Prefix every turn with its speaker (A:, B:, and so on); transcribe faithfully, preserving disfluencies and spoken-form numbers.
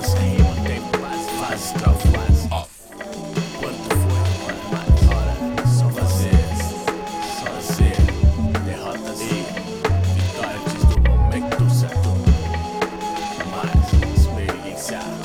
A: essa rima tem fase, fase, tal fase. Quanto foi? Hora, só fazer, só fazer. Derrotas e vitórias do momento certo. Mais experiência.